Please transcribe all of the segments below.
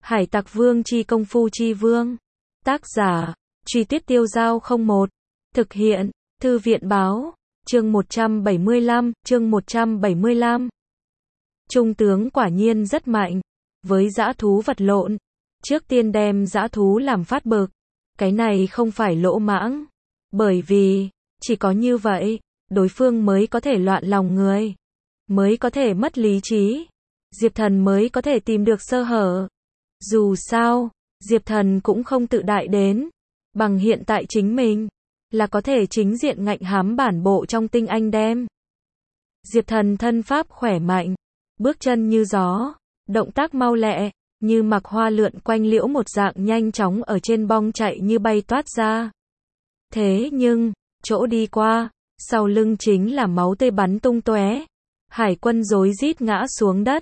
Hải Tặc Vương chi công phu chi vương. Tác giả, Truy Tuyết Tiêu Giao 01. Thực hiện, Thư viện Báo. Chương 175. Trung tướng quả nhiên rất mạnh. Với dã thú vật lộn, trước tiên đem dã thú làm phát bực. Cái này không phải lỗ mãng. Bởi vì, chỉ có như vậy, đối phương mới có thể loạn lòng người. Mới có thể mất lý trí. Diệp Thần mới có thể tìm được sơ hở. Dù sao, Diệp Thần cũng không tự đại đến. Bằng hiện tại chính mình, là có thể chính diện ngạnh hám bản bộ trong tinh anh đem. Diệp Thần thân pháp khỏe mạnh, bước chân như gió, động tác mau lẹ, như mặc hoa lượn quanh liễu một dạng nhanh chóng ở trên bong chạy như bay toát ra. Thế nhưng, chỗ đi qua, sau lưng chính là máu tươi bắn tung tóe. Hải quân rối rít ngã xuống đất.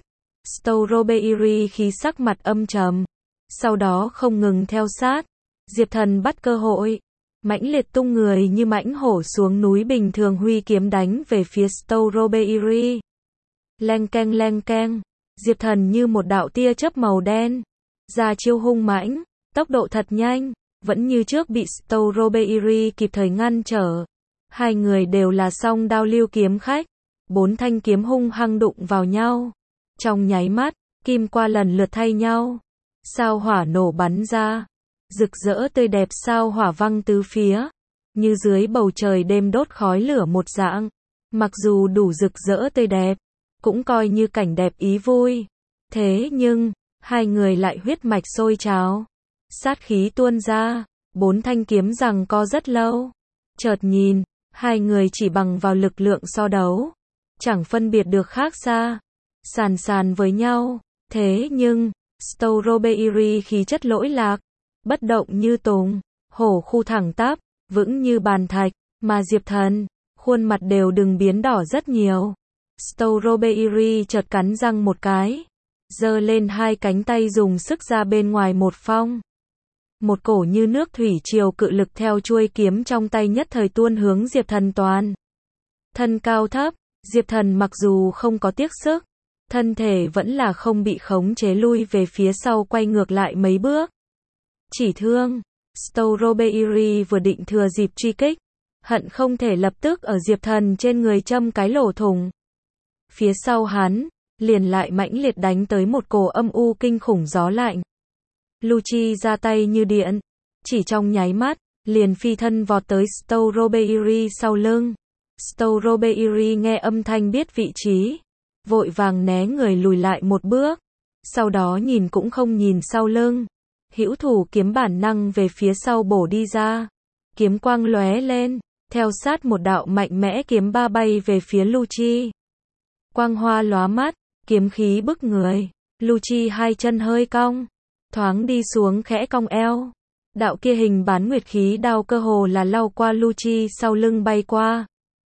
Strawberry khí sắc mặt âm trầm, sau đó không ngừng theo sát. Diệp Thần bắt cơ hội, mãnh liệt tung người như mãnh hổ xuống núi bình thường huy kiếm đánh về phía Strawberry. Leng keng, Diệp Thần như một đạo tia chớp màu đen, ra chiêu hung mãnh, tốc độ thật nhanh, vẫn như trước bị Strawberry kịp thời ngăn trở. Hai người đều là song đao lưu kiếm khách, 4 thanh kiếm hung hăng đụng vào nhau. Trong nháy mắt, kim qua lần lượt thay nhau. Sao hỏa nổ bắn ra. Rực rỡ tươi đẹp sao hỏa văng tứ phía. Như dưới bầu trời đêm đốt khói lửa một dạng. Mặc dù đủ rực rỡ tươi đẹp, cũng coi như cảnh đẹp ý vui. Thế nhưng, hai người lại huyết mạch sôi trào. Sát khí tuôn ra, 4 thanh kiếm giằng co rất lâu. Chợt nhìn, hai người chỉ bằng vào lực lượng so đấu. Chẳng phân biệt được khác xa. Sàn với nhau, thế nhưng, Strawberry khí chất lỗi lạc, bất động như tùng, hổ khu thẳng tắp, vững như bàn thạch, mà Diệp Thần, khuôn mặt đều đừng biến đỏ rất nhiều. Strawberry chợt cắn răng một cái, giơ lên hai cánh tay dùng sức ra bên ngoài một phong. Một cổ như nước thủy triều cự lực theo chuôi kiếm trong tay nhất thời tuôn hướng Diệp Thần toàn. Thân cao thấp, Diệp Thần mặc dù không có tiếc sức, thân thể vẫn là không bị khống chế lui về phía sau quay ngược lại mấy bước. Chỉ thương, Strawberry vừa định thừa dịp truy kích, hận không thể lập tức ở Diệp Thần trên người châm cái lỗ thủng. Phía sau hắn, liền lại mãnh liệt đánh tới một cổ âm u kinh khủng gió lạnh. Lucci ra tay như điện, chỉ trong nháy mắt, liền phi thân vọt tới Strawberry sau lưng. Strawberry nghe âm thanh biết vị trí, vội vàng né người lùi lại một bước, sau đó nhìn cũng không nhìn sau lưng. Hữu thủ kiếm bản năng về phía sau bổ đi ra, kiếm quang lóe lên, theo sát một đạo mạnh mẽ kiếm ba bay về phía Lucci. Quang hoa lóa mắt, kiếm khí bức người, Lucci hai chân hơi cong, thoáng đi xuống khẽ cong eo. Đạo kia hình bán nguyệt khí đao cơ hồ là lao qua Lucci sau lưng bay qua.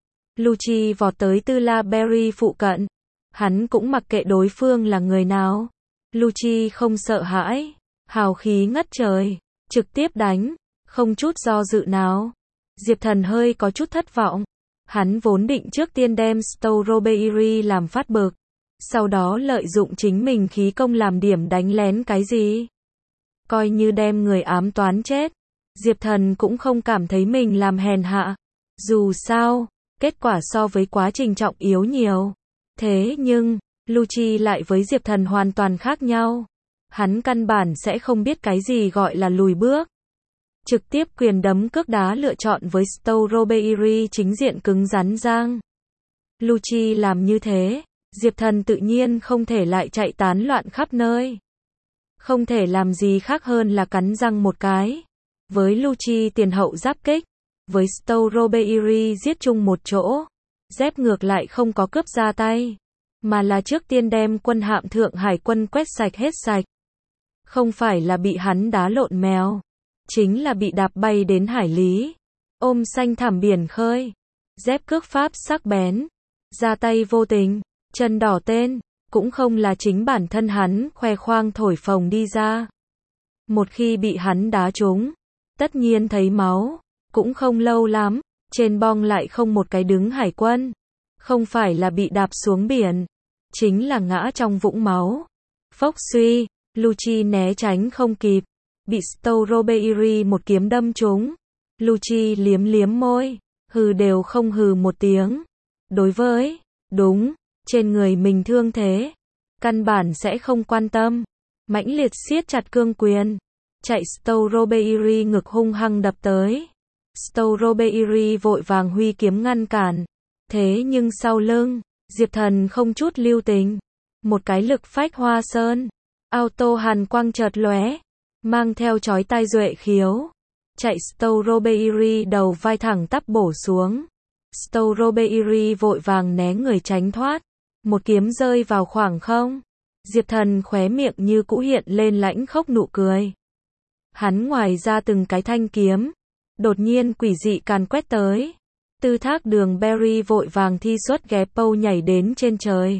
Lucci vọt tới Tư La Berry phụ cận. Hắn cũng mặc kệ đối phương là người nào. Lucci không sợ hãi, hào khí ngất trời, trực tiếp đánh, không chút do dự nào. Diệp Thần hơi có chút thất vọng. Hắn vốn định trước tiên đem Strawberry làm phát bực, sau đó lợi dụng chính mình khí công làm điểm đánh lén cái gì. Coi như đem người ám toán chết, Diệp Thần cũng không cảm thấy mình làm hèn hạ. Dù sao, kết quả so với quá trình trọng yếu nhiều. Thế nhưng, Lucci lại với Diệp Thần hoàn toàn khác nhau. Hắn căn bản sẽ không biết cái gì gọi là lùi bước. Trực tiếp quyền đấm cước đá lựa chọn với Strawberry chính diện cứng rắn giang. Lucci làm như thế, Diệp Thần tự nhiên không thể lại chạy tán loạn khắp nơi. Không thể làm gì khác hơn là cắn răng một cái. Với Lucci tiền hậu giáp kích, với Strawberry giết chung một chỗ. Dép ngược lại không có cướp ra tay, mà là trước tiên đem quân hạm Thượng Hải quân quét sạch hết sạch. Không phải là bị hắn đá lộn mèo, chính là bị đạp bay đến hải lý. Ôm xanh thảm biển khơi. Dép cước pháp sắc bén, ra tay vô tình, chân đỏ tên, cũng không là chính bản thân hắn khoe khoang thổi phồng đi ra. Một khi bị hắn đá trúng, tất nhiên thấy máu, cũng không lâu lắm, trên bong lại không một cái đứng hải quân. Không phải là bị đạp xuống biển, chính là ngã trong vũng máu. Phốc suy, Lucci né tránh không kịp, bị Strawberry một kiếm đâm trúng. Lucci liếm liếm môi, hừ đều không hừ một tiếng. Đối với, đúng, trên người mình thương thế, căn bản sẽ không quan tâm. Mãnh liệt siết chặt cương quyền, chạy Strawberry ngực hung hăng đập tới. Strawberry vội vàng huy kiếm ngăn cản. Thế nhưng sau lưng, Diệp Thần không chút lưu tình. Một cái lực phách hoa sơn. Auto hàn quang chợt lóe, mang theo chói tai duệ khiếu. Chạy Strawberry đầu vai thẳng tắp bổ xuống. Strawberry vội vàng né người tránh thoát. Một kiếm rơi vào khoảng không. Diệp Thần khóe miệng như cũ hiện lên lãnh khốc nụ cười. Hắn ngoài ra từng cái thanh kiếm, đột nhiên quỷ dị càn quét tới. Tư Thác Đường Berry vội vàng thi xuất ghé pâu nhảy đến trên trời.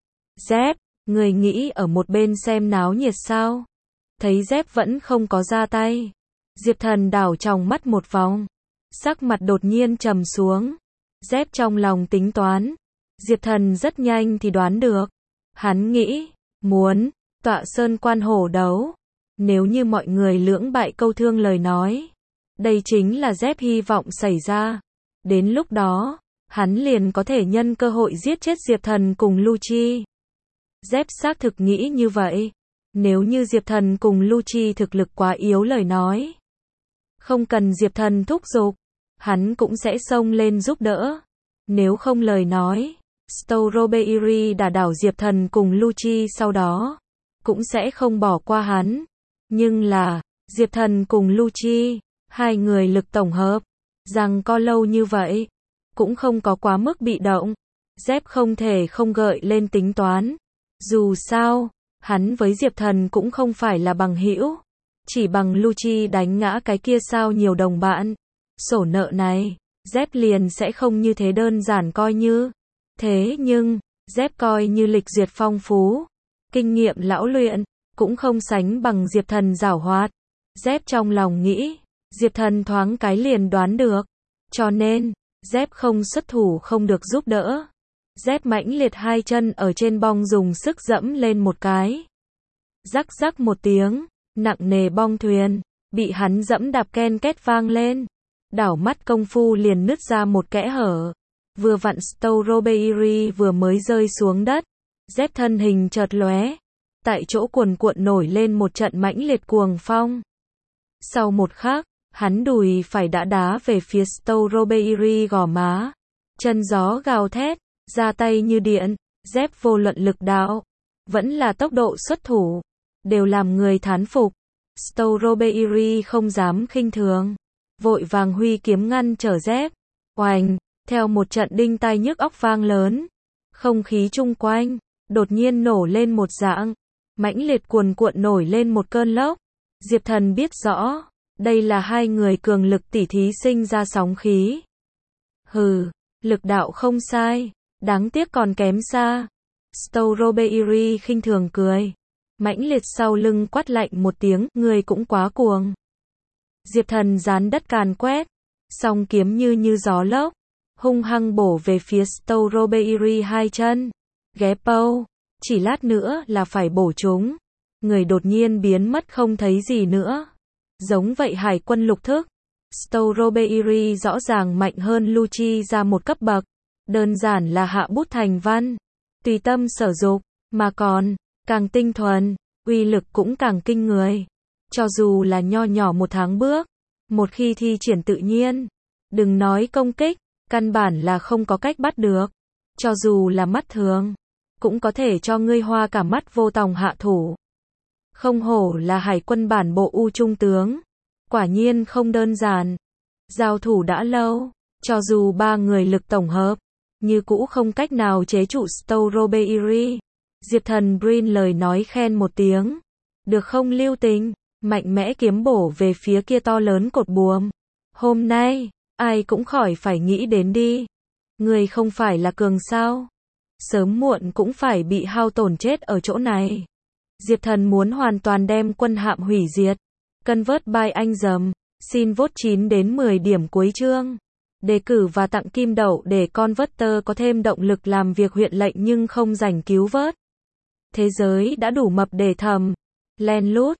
Dép, người nghĩ ở một bên xem náo nhiệt sao? Thấy Dép vẫn không có ra tay. Diệp Thần đảo tròng mắt một vòng. Sắc mặt đột nhiên trầm xuống. Dép trong lòng tính toán. Diệp Thần rất nhanh thì đoán được. Hắn nghĩ, muốn, tọa sơn quan hổ đấu. Nếu như mọi người lưỡng bại câu thương lời nói. Đây chính là Dép hy vọng xảy ra. Đến lúc đó, hắn liền có thể nhân cơ hội giết chết Diệp Thần cùng Lucci. Dép xác thực nghĩ như vậy. Nếu như Diệp Thần cùng Lucci thực lực quá yếu lời nói. Không cần Diệp Thần thúc giục, hắn cũng sẽ xông lên giúp đỡ. Nếu không lời nói, Strawberry đả đảo Diệp Thần cùng Lucci sau đó, cũng sẽ không bỏ qua hắn. Nhưng là, Diệp Thần cùng Lucci, hai người lực tổng hợp, rằng co lâu như vậy, cũng không có quá mức bị động. Dép không thể không gợi lên tính toán. Dù sao, hắn với Diệp Thần cũng không phải là bằng hữu. Chỉ bằng Lucci đánh ngã cái kia sao nhiều đồng bạn. Sổ nợ này, Dép liền sẽ không như thế đơn giản coi như. Thế nhưng, Dép coi như lịch duyệt phong phú, kinh nghiệm lão luyện, cũng không sánh bằng Diệp Thần giảo hoạt. Dép trong lòng nghĩ, Diệp Thần thoáng cái liền đoán được. Cho nên, Dép không xuất thủ không được giúp đỡ. Dép mãnh liệt hai chân ở trên bong dùng sức dẫm lên một cái. Rắc rắc một tiếng, nặng nề bong thuyền, bị hắn dẫm đạp ken két vang lên. Đảo mắt công phu liền nứt ra một kẽ hở. Vừa vặn Strawberry vừa mới rơi xuống đất. Dép thân hình chợt lóe. Tại chỗ cuồn cuộn nổi lên một trận mãnh liệt cuồng phong. Sau một khắc, hắn đùi phải đã đá về phía Strawberry gò má. Chân gió gào thét, ra tay như điện. Dép vô luận lực đạo, vẫn là tốc độ xuất thủ, đều làm người thán phục. Strawberry không dám khinh thường, vội vàng huy kiếm ngăn trở Dép. Oành, theo một trận đinh tai nhức óc vang lớn, không khí chung quanh đột nhiên nổ lên một dạng, mãnh liệt cuồn cuộn nổi lên một cơn lốc. Diệp Thần biết rõ, đây là hai người cường lực tỉ thí sinh ra sóng khí. Hừ, lực đạo không sai, đáng tiếc còn kém xa. Strawberry khinh thường cười, mãnh liệt sau lưng quát lạnh một tiếng, người cũng quá cuồng. Diệp Thần gián đất càn quét, song kiếm như gió lốc, hung hăng bổ về phía Strawberry hai chân. Ghé pâu, chỉ lát nữa là phải bổ chúng. Người đột nhiên biến mất không thấy gì nữa. Giống vậy hải quân lục thức. Strawberry rõ ràng mạnh hơn Lucci ra một cấp bậc. Đơn giản là hạ bút thành văn. Tùy tâm sở dục, mà còn, càng tinh thuần, uy lực cũng càng kinh người. Cho dù là nho nhỏ một tháng bước, một khi thi triển tự nhiên, đừng nói công kích, căn bản là không có cách bắt được. Cho dù là mắt thường, cũng có thể cho ngươi hoa cả mắt vô tòng hạ thủ. Không hổ là hải quân bản bộ U trung tướng. Quả nhiên không đơn giản. Giao thủ đã lâu, cho dù ba người lực tổng hợp, như cũ không cách nào chế trụ Strawberry. Diệp Thần Brin lời nói khen một tiếng. Được không lưu tình, mạnh mẽ kiếm bổ về phía kia to lớn cột buồm. Hôm nay, ai cũng khỏi phải nghĩ đến đi. Người không phải là cường sao? Sớm muộn cũng phải bị hao tổn chết ở chỗ này. Diệp Thần muốn hoàn toàn đem quân hạm hủy diệt. Convert by anh dầm. Xin vote 9 đến 10 điểm cuối chương. Đề cử và tặng kim đậu để Converter có thêm động lực làm việc huyện lệnh nhưng không rảnh cứu vớt. Thế giới đã đủ mập để thầm. Len lút.